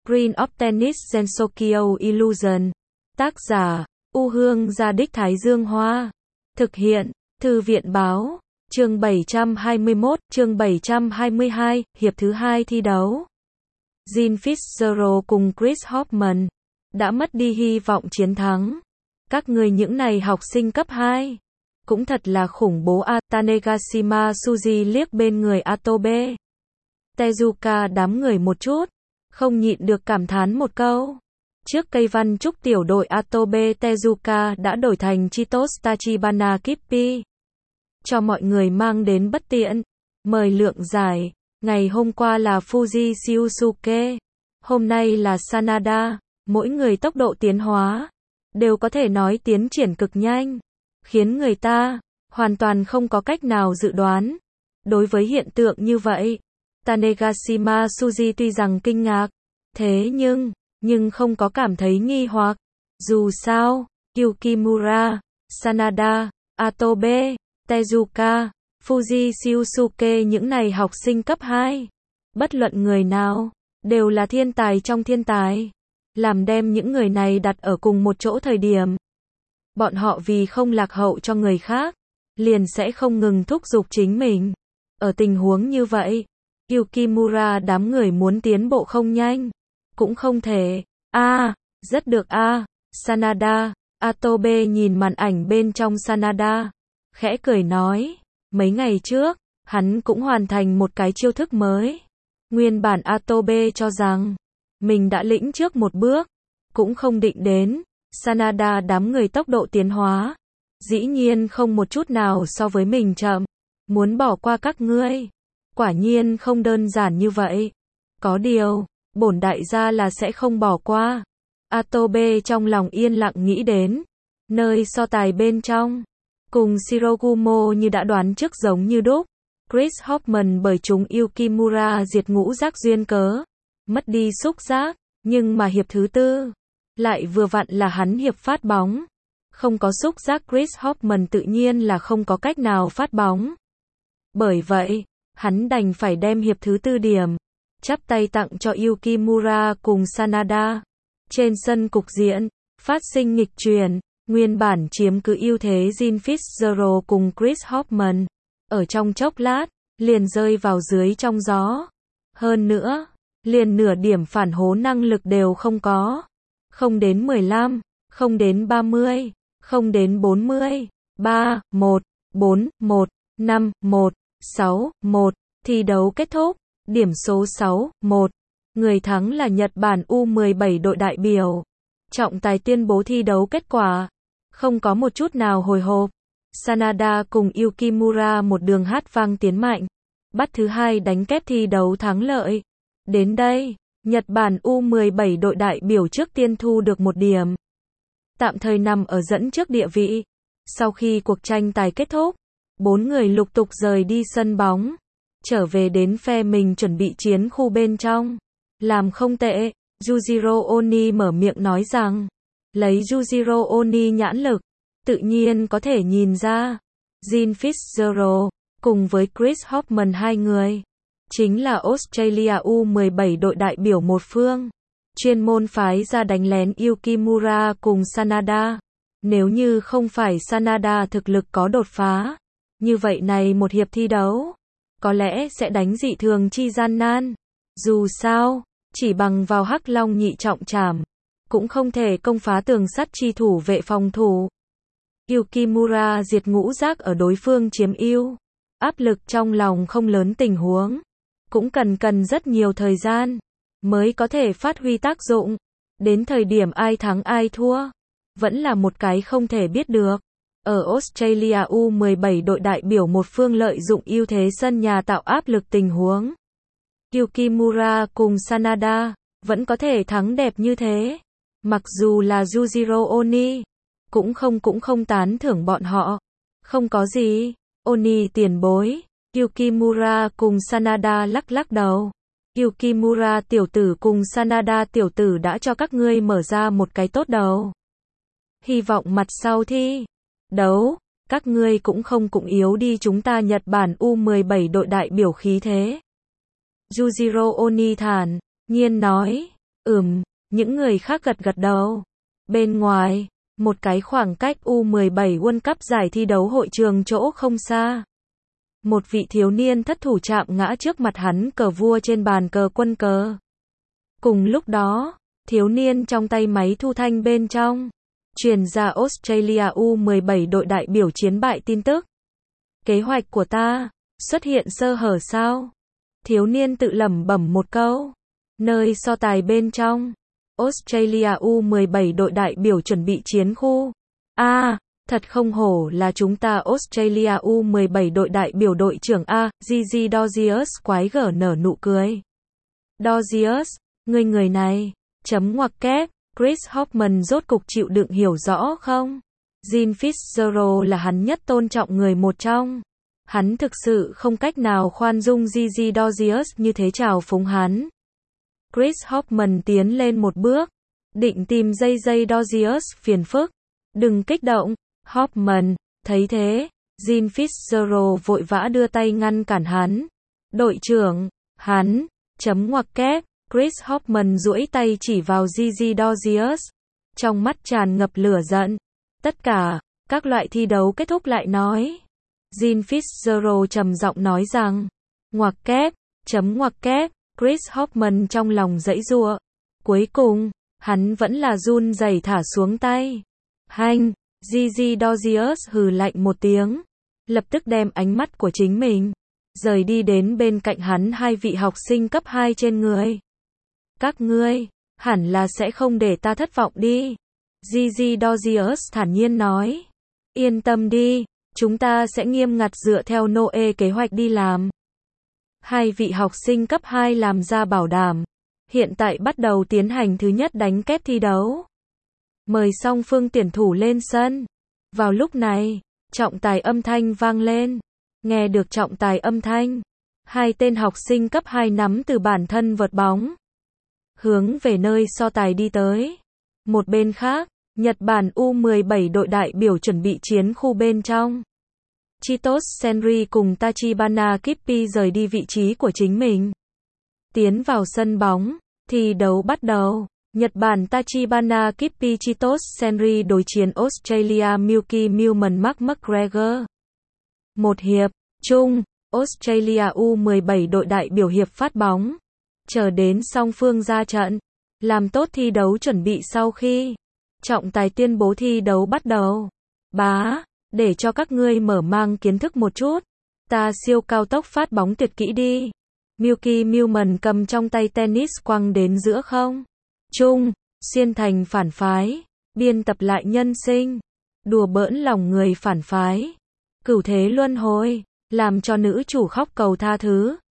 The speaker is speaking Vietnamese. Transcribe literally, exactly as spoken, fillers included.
Green of Tennis Gensokyo Illusion. Tác giả, U Hương Gia Đích Thái Dương Hoa. Thực hiện, Thư viện Báo. Chương bảy trăm hai mươi mốt, chương bảy trăm hai mươi hai, hiệp thứ hai thi đấu. Jean Fitzgerald cùng Chris Hoffman đã mất đi hy vọng chiến thắng. Các người những này học sinh cấp hai. Cũng thật là khủng bố a. Tanegashima Suzy liếc bên người Atobe Tezuka đám người một chút, không nhịn được cảm thán một câu. Trước cây văn trúc tiểu đội Atobe Tezuka đã đổi thành Chitos Tachibana Kippi. Cho mọi người mang đến bất tiện. Mời lượng giải. Ngày hôm qua là Fuji Shiosuke. Hôm nay là Sanada. Mỗi người tốc độ tiến hóa đều có thể nói tiến triển cực nhanh, khiến người ta hoàn toàn không có cách nào dự đoán. Đối với hiện tượng như vậy, Tanegashima Suzy tuy rằng kinh ngạc, thế nhưng, nhưng không có cảm thấy nghi hoặc. Dù sao, Yukimura, Sanada, Atobe, Tezuka, Fuji Shiosuke những này học sinh cấp hai, bất luận người nào, đều là thiên tài trong thiên tài. Làm đem những người này đặt ở cùng một chỗ thời điểm, bọn họ vì không lạc hậu cho người khác, liền sẽ không ngừng thúc giục chính mình. Ở tình huống như vậy, Yukimura đám người muốn tiến bộ không nhanh, cũng không thể. A, à, rất được a. À. Sanada, Atobe nhìn màn ảnh bên trong Sanada, khẽ cười nói, mấy ngày trước, hắn cũng hoàn thành một cái chiêu thức mới. Nguyên bản Atobe cho rằng mình đã lĩnh trước một bước, cũng không định đến Sanada đám người tốc độ tiến hóa, dĩ nhiên không một chút nào so với mình chậm, muốn bỏ qua các ngươi. Quả nhiên không đơn giản như vậy. Có điều, bổn đại gia là sẽ không bỏ qua. Atobe trong lòng yên lặng nghĩ đến, nơi so tài bên trong, cùng Shirogumo như đã đoán trước giống như đúc. Chris Hoffman bởi chúng Yukimura diệt ngũ giác duyên cớ, mất đi xúc giác, nhưng mà hiệp thứ tư, lại vừa vặn là hắn hiệp phát bóng. Không có xúc giác Chris Hoffman tự nhiên là không có cách nào phát bóng. Bởi vậy, hắn đành phải đem hiệp thứ tư điểm, chắp tay tặng cho Yukimura cùng Sanada. Trên sân cục diện, phát sinh nghịch chuyển, nguyên bản chiếm cứ ưu thế Jean Fitzgerald cùng Chris Hoffman, ở trong chốc lát, liền rơi vào dưới trong gió. Hơn nữa, liền nửa điểm phản hố năng lực đều không có. Không đến mười lăm, không đến ba mươi, không đến bốn mươi, ba, một, bốn, một, năm, một, sáu, một, thi đấu kết thúc, điểm số sáu, một. Người thắng là Nhật Bản U mười bảy đội đại biểu. Trọng tài tuyên bố thi đấu kết quả, không có một chút nào hồi hộp. Sanada cùng Yukimura một đường hát vang tiến mạnh, bắt thứ hai đánh kép thi đấu thắng lợi. Đến đây, Nhật Bản U mười bảy đội đại biểu trước tiên thu được một điểm, tạm thời nằm ở dẫn trước địa vị. Sau khi cuộc tranh tài kết thúc, bốn người lục tục rời đi sân bóng, trở về đến phe mình chuẩn bị chiến khu bên trong. Làm không tệ, Yujiro Oni mở miệng nói rằng, lấy Yujiro Oni nhãn lực, tự nhiên có thể nhìn ra, Jean Fitzgerald, cùng với Chris Hoffman hai người, chính là Australia U mười bảy đội đại biểu một phương, chuyên môn phái ra đánh lén Yukimura cùng Sanada. Nếu như không phải Sanada thực lực có đột phá, như vậy này một hiệp thi đấu, có lẽ sẽ đánh dị thường chi gian nan. Dù sao, chỉ bằng vào Hắc Long nhị trọng trảm, cũng không thể công phá tường sắt chi thủ vệ phòng thủ. Yukimura diệt ngũ giác ở đối phương chiếm ưu, áp lực trong lòng không lớn tình huống, cũng cần cần rất nhiều thời gian, mới có thể phát huy tác dụng. Đến thời điểm ai thắng ai thua, vẫn là một cái không thể biết được. Ở Australia U mười bảy đội đại biểu một phương lợi dụng ưu thế sân nhà tạo áp lực tình huống, Yukimura cùng Sanada vẫn có thể thắng đẹp như thế. Mặc dù là Yujiro Oni, cũng không cũng không tán thưởng bọn họ. Không có gì, Oni tiền bối. Yukimura cùng Sanada lắc lắc đầu. Yukimura tiểu tử cùng Sanada tiểu tử đã cho các ngươi mở ra một cái tốt đầu. Hy vọng mặt sau thi đấu, các ngươi cũng không cũng yếu đi chúng ta Nhật Bản U mười bảy đội đại biểu khí thế. Yujiro Oni thản nhiên nói, Ừm, những người khác gật gật đầu. Bên ngoài, một cái khoảng cách U mười bảy World Cup giải thi đấu hội trường chỗ không xa. Một vị thiếu niên thất thủ chạm ngã trước mặt hắn cờ vua trên bàn cờ quân cờ. Cùng lúc đó, thiếu niên trong tay máy thu thanh bên trong truyền ra Australia U mười bảy đội đại biểu chiến bại tin tức. Kế hoạch của ta xuất hiện sơ hở sao? Thiếu niên tự lẩm bẩm một câu. Nơi so tài bên trong, Australia U mười bảy đội đại biểu chuẩn bị chiến khu. A, à, thật không hổ là chúng ta Australia U mười bảy đội đại biểu đội trưởng A, Gigi Dodgius quái gở nở nụ cười. Dodgius, người người này, chấm ngoặc kép, Chris Hoffman rốt cục chịu đựng hiểu rõ không? Gene Fitzgerald là hắn nhất tôn trọng người một trong. Hắn thực sự không cách nào khoan dung Gigi Dodgius như thế chào phúng hắn. Chris Hoffman tiến lên một bước, định tìm dây dây Dodgius phiền phức. Đừng kích động, Hoffman, thấy thế, Gene Fitzgerald vội vã đưa tay ngăn cản hắn. Đội trưởng, hắn, chấm ngoặc kép, Chris Hoffman duỗi tay chỉ vào Gigi Dodgius, trong mắt tràn ngập lửa giận. Tất cả, các loại thi đấu kết thúc lại nói. Gene Fitzgerald trầm giọng nói rằng, ngoặc kép, chấm ngoặc kép, Chris Hoffman trong lòng giãy giụa. Cuối cùng, hắn vẫn là run rẩy thả xuống tay. Hanh, Gigi Dodgius hừ lạnh một tiếng, lập tức đem ánh mắt của chính mình rời đi đến bên cạnh hắn hai vị học sinh cấp hai trên người. Các ngươi, hẳn là sẽ không để ta thất vọng đi. Gigi Dodgius thản nhiên nói. Yên tâm đi, chúng ta sẽ nghiêm ngặt dựa theo Noe kế hoạch đi làm. Hai vị học sinh cấp hai làm ra bảo đảm. Hiện tại bắt đầu tiến hành thứ nhất đánh kép thi đấu. Mời song phương tuyển thủ lên sân. Vào lúc này, trọng tài âm thanh vang lên. Nghe được trọng tài âm thanh, hai tên học sinh cấp hai nắm từ bản thân vợt bóng, hướng về nơi so tài đi tới. Một bên khác, Nhật Bản U mười bảy đội đại biểu chuẩn bị chiến khu bên trong. Chitos Senri cùng Tachibana Kippi rời đi vị trí của chính mình. Tiến vào sân bóng, thi đấu bắt đầu. Nhật Bản Tachibana Kippi Chitos Senri đối chiến Australia Milky Newman Mark McGregor. Một hiệp, chung, Australia U mười bảy đội đại biểu hiệp phát bóng. Chờ đến song phương ra trận, làm tốt thi đấu chuẩn bị sau khi trọng tài tuyên bố thi đấu bắt đầu. Bá, để cho các ngươi mở mang kiến thức một chút. Ta siêu cao tốc phát bóng tuyệt kỹ đi. Milky Newman cầm trong tay tennis quăng đến giữa không trung, xuyên thành phản phái, biên tập lại nhân sinh, đùa bỡn lòng người phản phái, cửu thế luân hồi, làm cho nữ chủ khóc cầu tha thứ.